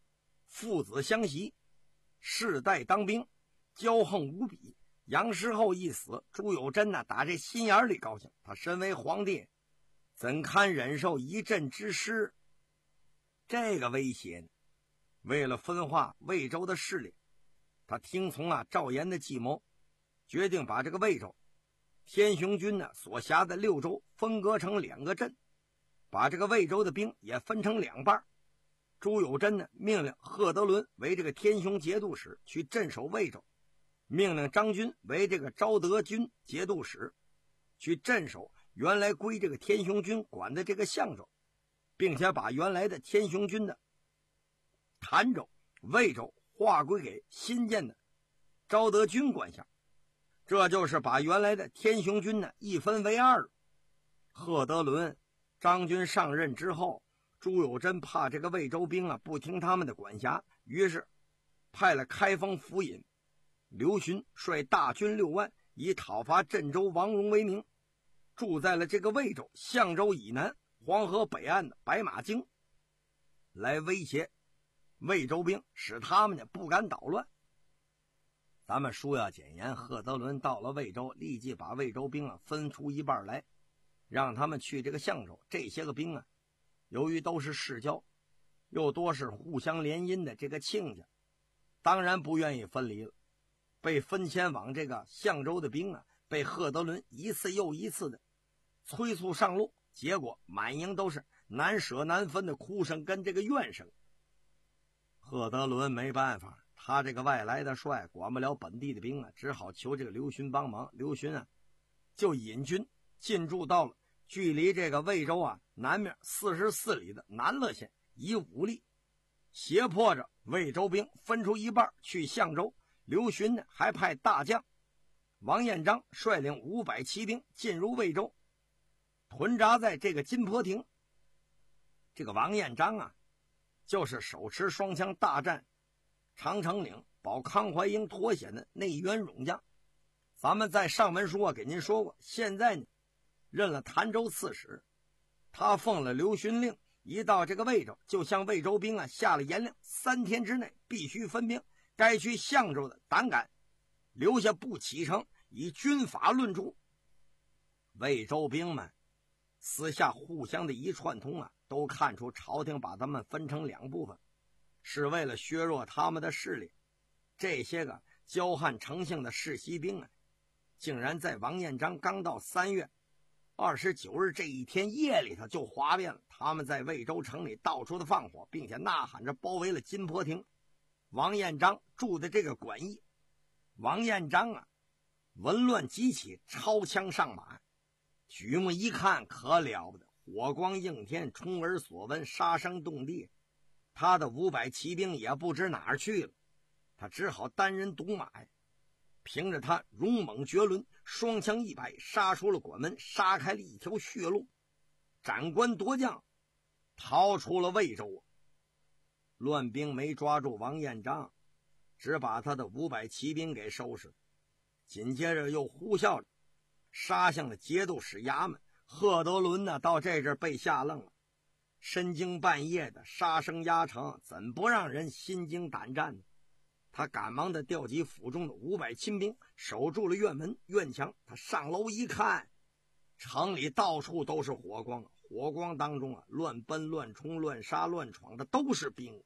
父子相袭，世代当兵，骄横无比。杨师厚一死，朱有贞呢打这心眼里高兴，他身为皇帝，怎堪忍受一镇之失？这个威胁呢，为了分化魏州的势力，他听从啊赵岩的计谋，决定把这个魏州天雄军呢所辖的六州分割成两个镇，把这个魏州的兵也分成两半。朱有贞呢命令贺德伦为这个天雄节度使去镇守魏州，命令张军为这个昭德军节度使去镇守原来归这个天雄军管的这个相州，并且把原来的天雄军的潭州、魏州划归给新建的昭德军管辖。这就是把原来的天雄军呢一分为二了。贺德伦、张军上任之后，朱有贞怕这个魏州兵啊不听他们的管辖，于是派了开封府尹刘询率大军六万，以讨伐镇州王戎为名，住在了这个魏州相州以南黄河北岸的白马京，来威胁魏州兵，使他们呢不敢捣乱。咱们书要简言，贺德伦到了魏州，立即把魏州兵啊分出一半来，让他们去这个相州。这些个兵啊，由于都是世交，又多是互相联姻的这个亲家，当然不愿意分离了。被分迁往这个相州的兵啊，被贺德伦一次又一次的催促上路，结果满营都是难舍难分的哭声跟这个怨声。贺德伦没办法，他这个外来的帅管不了本地的兵啊，只好求这个刘询帮忙。刘询啊，就引军进驻到了距离这个魏州啊南面四十四里的南乐县，以武力胁迫着魏州兵分出一半去相州。刘询呢，还派大将王彦章率领五百骑兵进入魏州，屯扎在这个金坡亭。这个王彦章啊，就是手持双枪大战长城岭保康怀英脱险的内援勇将。咱们在上文书啊给您说过，现在呢任了潭州刺史，他奉了刘询令，一到这个魏州，就向魏州兵啊下了严令，三天之内必须分兵，该去相州的胆敢留下不启程，以军法论处。魏州兵们私下互相的一串通啊，都看出朝廷把他们分成两部分，是为了削弱他们的势力。这些个骄悍成性的世袭兵啊，竟然在王彦章刚到三月二十九日这一天夜里头就哗变了。他们在魏州城里到处的放火，并且呐喊着包围了金坡亭，王彦章住的这个馆驿。王彦章啊，闻乱即起，抄枪上马，举目一看，可了不得，火光映天，充耳所闻，杀声动地。他的五百骑兵也不知哪儿去了，他只好单人独马呀，凭着他勇猛绝伦，双枪一摆，杀出了馆门，杀开了一条血路，斩官夺将，逃出了魏州。乱兵没抓住王彦章，只把他的五百骑兵给收拾了，紧接着又呼啸着杀向了节度使衙门。贺德伦呢，到这阵被吓愣了，深更半夜的杀声压城，怎不让人心惊胆战呢？他赶忙的调集府中的五百亲兵，守住了院门院墙。他上楼一看，城里到处都是火光，火光当中啊，乱奔乱冲乱杀乱闯的都是兵。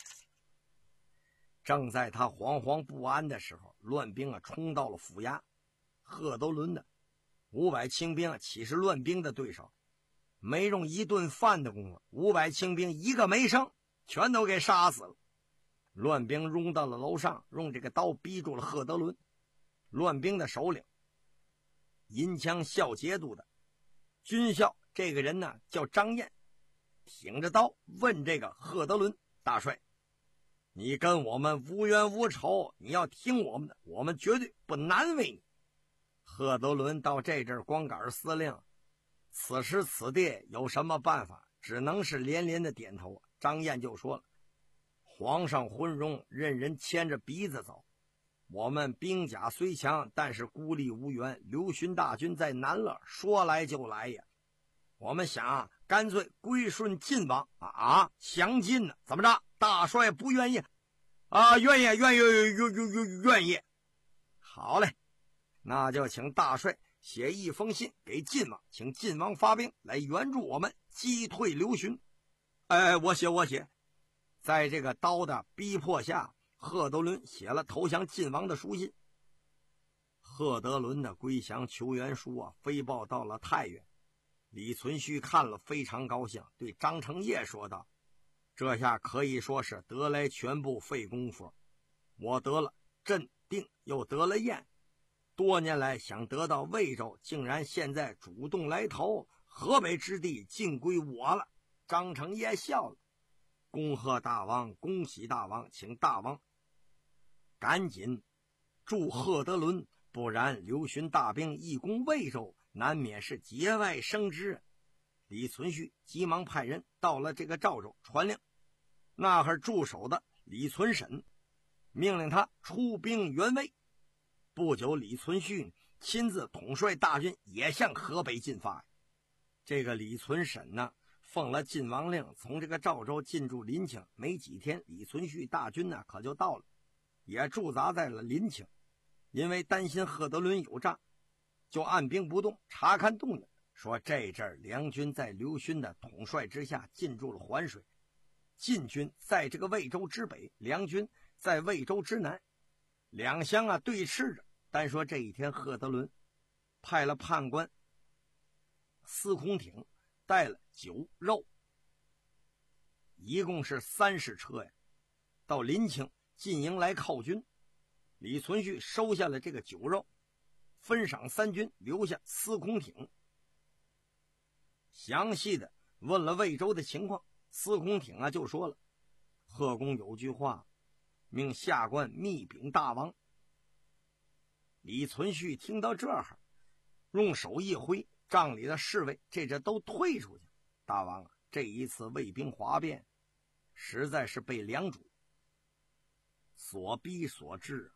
正在他惶惶不安的时候，乱兵啊冲到了府衙。贺德伦的五百清兵啊岂是乱兵的对手？没用一顿饭的功夫，五百清兵一个没剩，全都给杀死了。乱兵拥到了楼上，用这个刀逼住了贺德伦。乱兵的首领银枪校节度的军校，这个人呢叫张燕，挺着刀问这个贺德伦大帅，你跟我们无冤无仇，你要听我们的，我们绝对不难为你。贺德伦到这阵光杆司令，此时此地有什么办法，只能是连连的点头。张燕就说了，皇上昏庸，任人牵着鼻子走，我们兵甲虽强，但是孤立无援，刘询大军在南乐，说来就来呀。我们想啊，干脆归顺晋王啊啊，降晋呢？怎么着？大帅不愿意， 啊，愿意，愿意，愿愿愿愿意。好嘞，那就请大帅写一封信给晋王，请晋王发兵来援助我们，击退刘询。哎，我写，我写。在这个刀的逼迫下，贺德伦写了投降晋王的书信。贺德伦的归降求援书啊，飞报到了太原。李存勖看了非常高兴，对张承业说道：“这下可以说是得来全不费功夫，我得了镇定，又得了燕，多年来想得到魏州，竟然现在主动来投，河北之地尽归我了。”张承业笑了：“恭贺大王，恭喜大王，请大王赶紧助贺德伦，不然刘询大兵一攻魏州，难免是节外生枝。”李存勖急忙派人到了这个赵州传令，那会儿驻守的李存审命令他出兵援魏。不久，李存勖亲自统帅大军也向河北进发。这个李存审呢，奉了晋王令，从这个赵州进驻临清。没几天，李存勖大军呢可就到了，也驻扎在了临清。因为担心贺德伦有诈，就按兵不动，查看动静，说这阵梁军在刘勋的统帅之下进驻了环水，晋军在这个魏州之北，梁军在魏州之南，两相啊对峙着。单说这一天，贺德伦派了判官司空挺带了酒肉，一共是三十车呀，到临清进营来犒军。李存勖收下了这个酒肉，分赏三军，留下司空挺。详细的问了魏州的情况，司空挺啊就说了：“贺公有句话，命下官密禀大王。”李存勖听到这儿，用手一挥，帐里的侍卫这这都退出去。大王啊，这一次魏兵哗变，实在是被梁主所逼所致啊。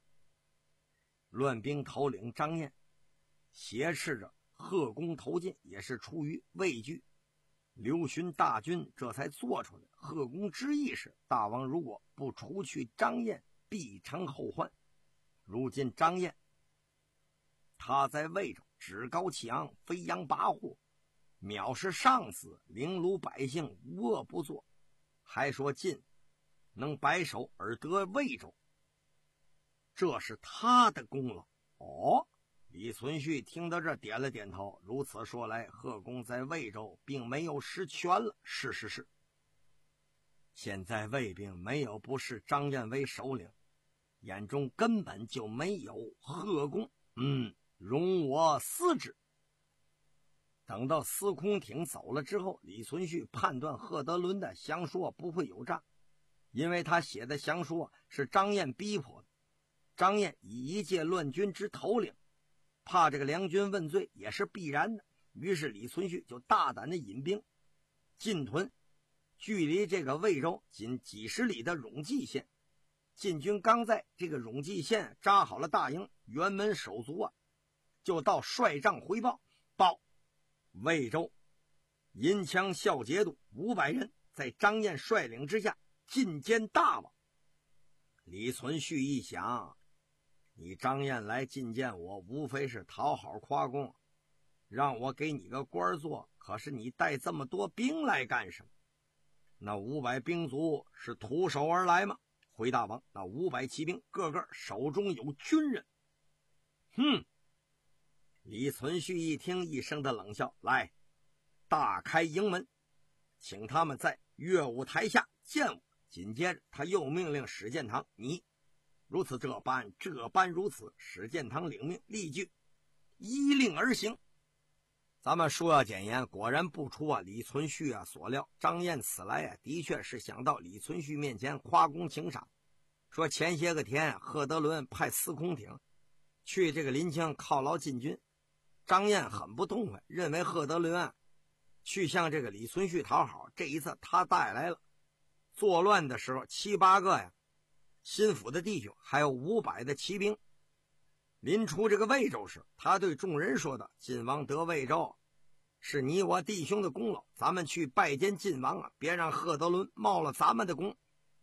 乱兵头领张燕挟持着贺公投进，也是出于畏惧，刘询大军这才做出来。贺公之意是，大王如果不除去张燕，必成后患。如今张燕他在魏州趾高气昂，飞扬跋扈，藐视上司，凌辱百姓，无恶不作，还说晋能白首而得魏州，这是他的功劳。哦，李存勖听到这点了点头。如此说来，贺公在魏州并没有失权了。是是是，现在魏兵没有不视张燕为首领，眼中根本就没有贺公。嗯，容我思之。等到司空挺走了之后，李存勖判断贺德伦的降说不会有诈，因为他写的降说是张燕逼迫的。张燕以一介乱军之头领，怕这个梁军问罪也是必然的。于是李存勖就大胆的引兵进屯距离这个魏州仅几十里的永济县。晋军刚在这个永济县扎好了大营，辕门手足啊，就到帅帐回报，报魏州银枪校节度五百人在张燕率领之下进歼大王。李存勖一想，你张燕来觐见我，无非是讨好夸功，让我给你个官做，可是你带这么多兵来干什么？那五百兵卒是徒手而来吗？回大王，那五百骑兵个个手中有军人。哼！李存勖一听，一声的冷笑，来，大开营门，请他们在乐舞台下见我。紧接着他又命令史建堂，你如此这般，这般如此。史建堂领命，立即依令而行。咱们说要简言，果然不出啊李存勖啊所料。张燕此来啊，的确是想到李存勖面前夸功请赏，说前些个天贺德伦派司空挺去这个临清犒劳晋军。张燕很不痛快，认为贺德伦啊去向这个李存勖讨好，这一次他带来了作乱的时候七八个呀心腹的弟兄，还有五百的骑兵。临出这个魏州时，他对众人说的：晋王得魏州是你我弟兄的功劳，咱们去拜见晋王啊，别让贺德伦冒了咱们的功。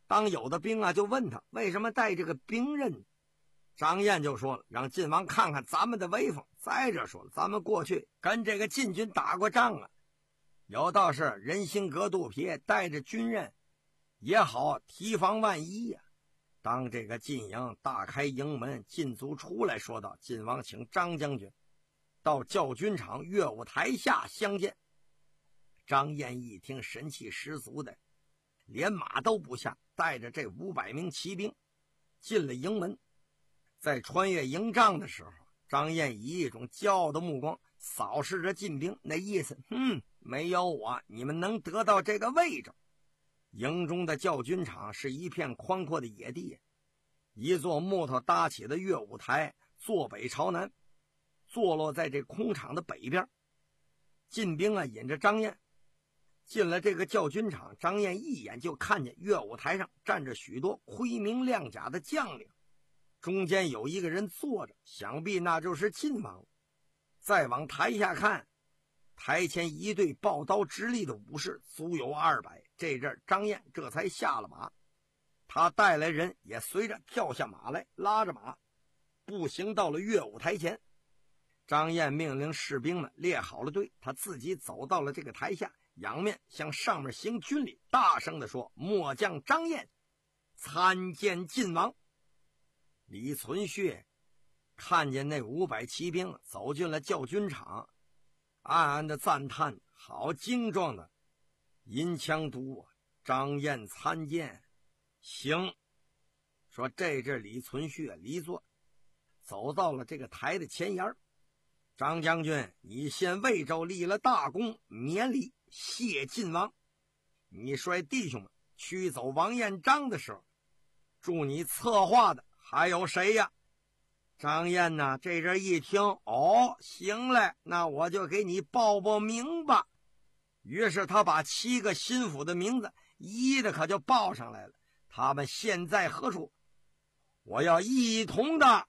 当有的兵啊就问他为什么带这个兵刃，张燕就说了，让晋王看看咱们的威风。再者说了，咱们过去跟这个晋军打过仗啊，有道是人心隔肚皮，带着军刃也好提防万一呀、啊。当这个晋营大开营门，晋族出来说道，晋王请张将军到教军场乐舞台下相见。张燕一听，神气十足的，连马都不下，带着这五百名骑兵进了营门。在穿越营帐的时候，张燕以一种骄傲的目光扫视着晋兵，那意思，嗯，没有我你们能得到这个位置。营中的教军场是一片宽阔的野地，一座木头搭起的乐舞台坐北朝南，坐落在这空场的北边。晋兵啊引着张燕进了这个教军场，张燕一眼就看见乐舞台上站着许多盔明亮甲的将领，中间有一个人坐着，想必那就是晋王。再往台下看，台前一队抱刀直立的武士足有二百。这阵张燕这才下了马，他带来人也随着跳下马来，拉着马步行到了乐舞台前。张燕命令士兵们列好了队，他自己走到了这个台下，仰面向上面行军礼，大声地说，末将张燕参见晋王。李存勖看见那五百骑兵走进了教军场，暗暗的赞叹，好精壮的银枪都啊！张燕参见，行。说这阵李存勖离座，走到了这个台的前沿。张将军，你先魏州立了大功，免礼谢晋王。你率弟兄们驱走王彦章的时候，助你策划的还有谁呀？张燕呢，这阵一听，哦，行嘞，那我就给你报报名吧。于是他把七个心腹的名字一的可就报上来了。他们现在何处？我要一同的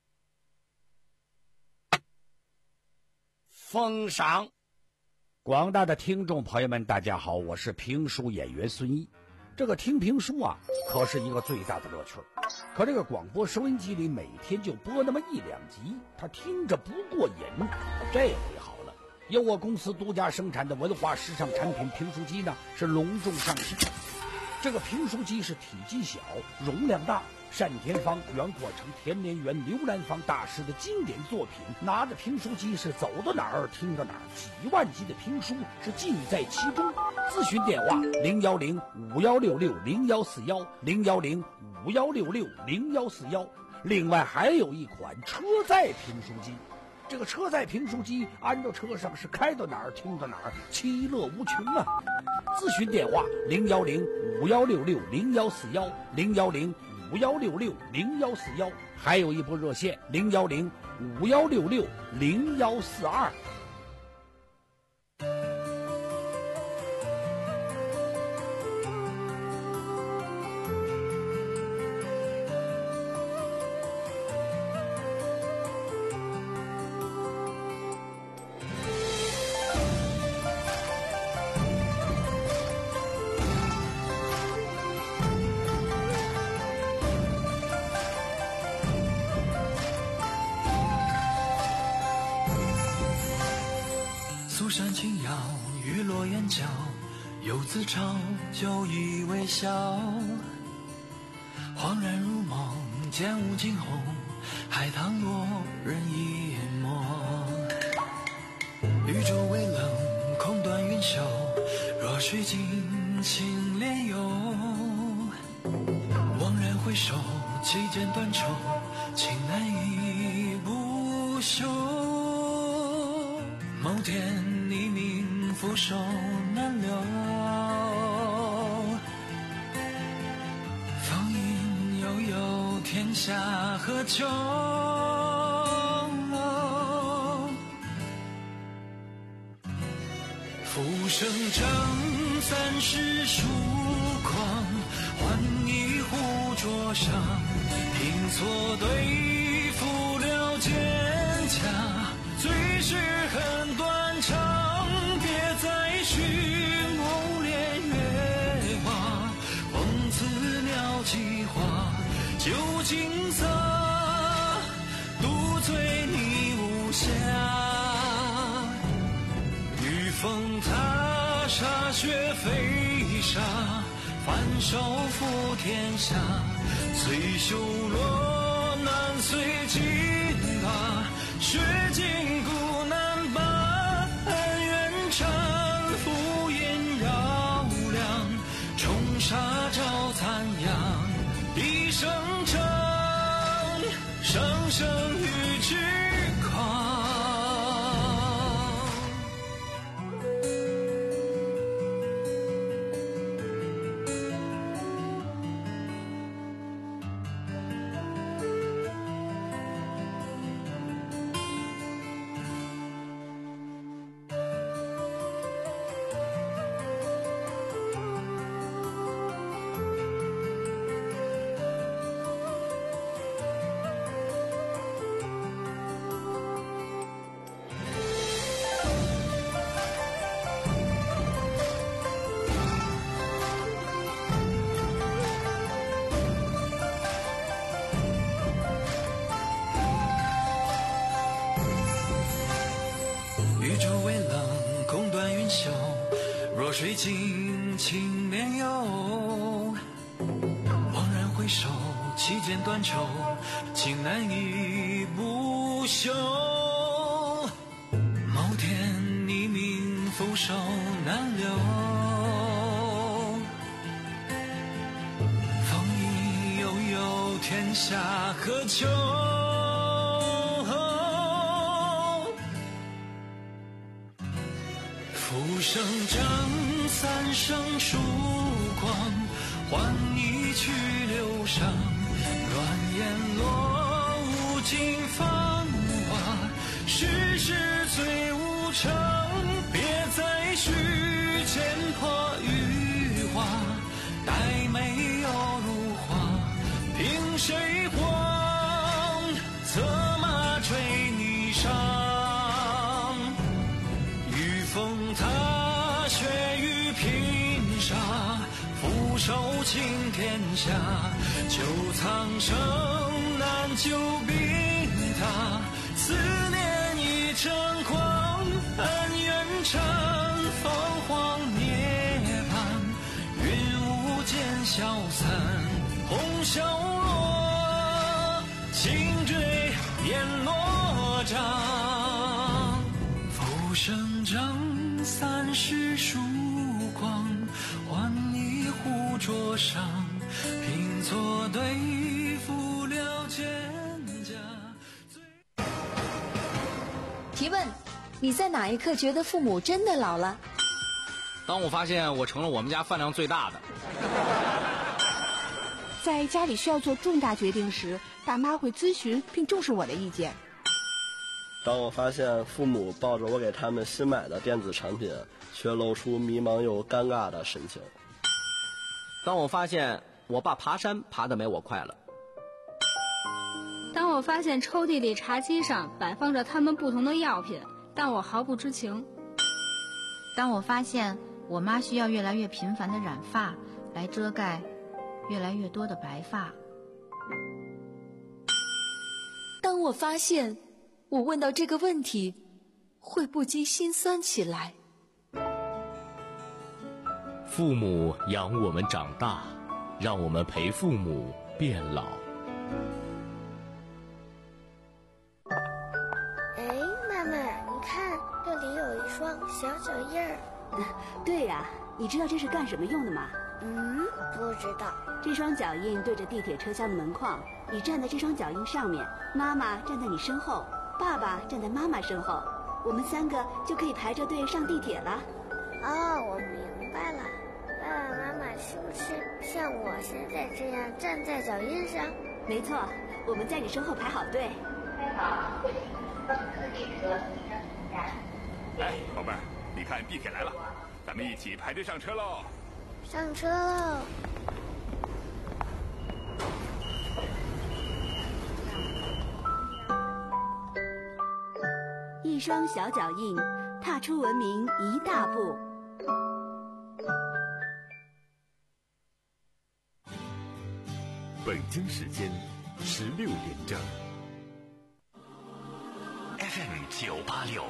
封赏。 广大的听众朋友们，大家好，我是评书演员孙一。这个听评书啊，可是一个最大的乐趣。可这个广播收音机里每天就播那么一两集，他听着不过瘾。这回好了，由我公司独家生产的文化时尚产品评书机呢，是隆重上市。这个评书机是体积小，容量大，单田芳、袁阔成、田连元、刘兰芳大师的经典作品，拿着评书机是走到哪儿听到哪儿，几万集的评书是尽在其中。咨询电话零幺零五幺六六零幺四幺零幺零五幺六六零幺四幺。另外还有一款车载评书机，这个车载评书机安到车上是开到哪儿听到哪儿，其乐无穷啊！咨询电话零幺零五幺六六零幺四幺零幺零五幺六六零幺四幺，还有一部热线零幺零五幺六六零幺四二。 苏山轻摇，雨落眼角，游子潮，酒意微笑。恍然如梦，见雾惊鸿，海棠落，人一抹。绿洲微冷，空断云袖，弱水尽，青莲游。惘然回首，几间断愁，情难已不休。某天你命俯首难留，风影悠悠，天下何求？浮生正三世疏狂，换一壶灼伤，拼错对付了蒹葭。最是恨断肠，别再续，梦恋月华，风辞鸟计划，旧景色独醉你无暇。御风踏沙雪飞沙，翻手覆天下。随修罗难随金戈，雪尽古难拔。恩怨缠，浮烟绕梁，冲沙照残阳。一声征，声声与之狂。宇宙微冷，空断云秀。若水尽，青莲游。猛然回首，期间断愁，情难以不休。某天匿名，俯首难留。风影悠悠，天下何求？浮生正三生曙光，换一曲流觞。乱烟落，无尽芳华，世事最无常。别再续剑破玉华，待美又如花。凭谁慌？策马追霓裳。风踏雪与拼杀，俯首倾天下。旧苍生难救兵他，思念已成狂。恩怨缠，凤凰涅槃。云雾间消散，红消落，轻坠烟落帐。浮生正三世曙光，换一壶灼伤。拼错对，付了蒹葭。 提问：你在哪一刻觉得父母真的老了？ 当我发现我成了我们家饭量最大的。 在家里需要做重大决定时，大妈会咨询并重视我的意见。 当我发现父母抱着我给他们新买的电子产品，却露出迷茫又尴尬的神情。 当我发现我爸爬山爬得没我快了。 当我发现抽屉里茶几上摆放着他们不同的药品，但我毫不知情。 当我发现我妈需要越来越频繁的染发来遮盖越来越多的白发。 当我发现我问到这个问题会不禁心酸起来。 父母养我们长大，让我们陪父母变老。 哎，妈妈，你看这里有一双小脚印儿。 对呀、啊，你知道这是干什么用的吗？ 嗯，不知道。 这双脚印对着地铁车厢的门框，你站在这双脚印上面，妈妈站在你身后，爸爸站在妈妈身后，我们三个就可以排着队上地铁了。 哦，我明白了。爸爸妈妈是不是像我现在这样站在脚印上？ 没错，我们在你身后排好队。 哎，宝贝儿，你看地铁来了，咱们一起排队上车喽！ 上车喽！ 一双小脚印，踏出文明一大步。 北京时间十六点整。 F M 九八六